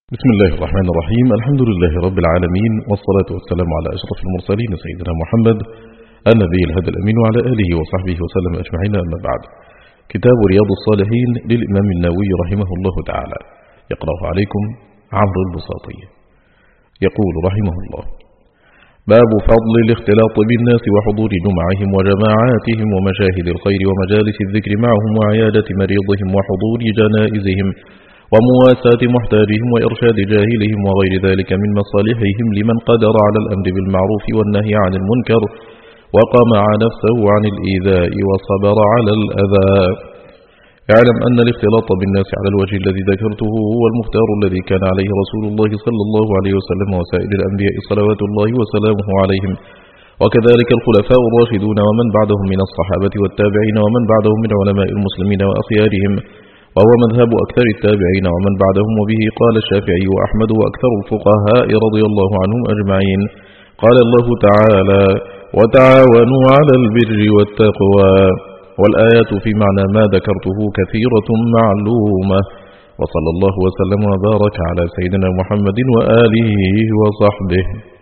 بسم الله الرحمن الرحيم. الحمد لله رب العالمين، والصلاة والسلام على أشرف المرسلين سيدنا محمد النبي الهدى الأمين وعلى آله وصحبه وسلم أجمعين. أما بعد، كتاب رياض الصالحين للإمام النووي رحمه الله تعالى، يقرأ عليكم عمرو البساطي. يقول رحمه الله: باب فضل الاختلاط بالناس وحضور جمعهم وجماعاتهم ومشاهد الخير ومجالس الذكر معهم وعيادة مريضهم وحضور جنائزهم ومواساة محتاجهم وإرشاد جاهلهم وغير ذلك من مصالحهم لمن قدر على الأمر بالمعروف والنهي عن المنكر وقمع نفسه عن الإيذاء وصبر على الأذى. اعلم أن الاختلاط بالناس على الوجه الذي ذكرته هو المختار الذي كان عليه رسول الله صلى الله عليه وسلم وسائر الأنبياء صلوات الله وسلامه عليهم، وكذلك الخلفاء الراشدون ومن بعدهم من الصحابة والتابعين ومن بعدهم من علماء المسلمين وأخيارهم، وهو مذهب أكثر التابعين ومن بعدهم. وبه قال الشافعي وأحمد وأكثر الفقهاء رضي الله عنهم أجمعين. قال الله تعالى: وتعاونوا على البر والتقوى. والآيات في معنى ما ذكرته كثيرة معلومة. وصلى الله وسلم وبارك على سيدنا محمد وآله وصحبه.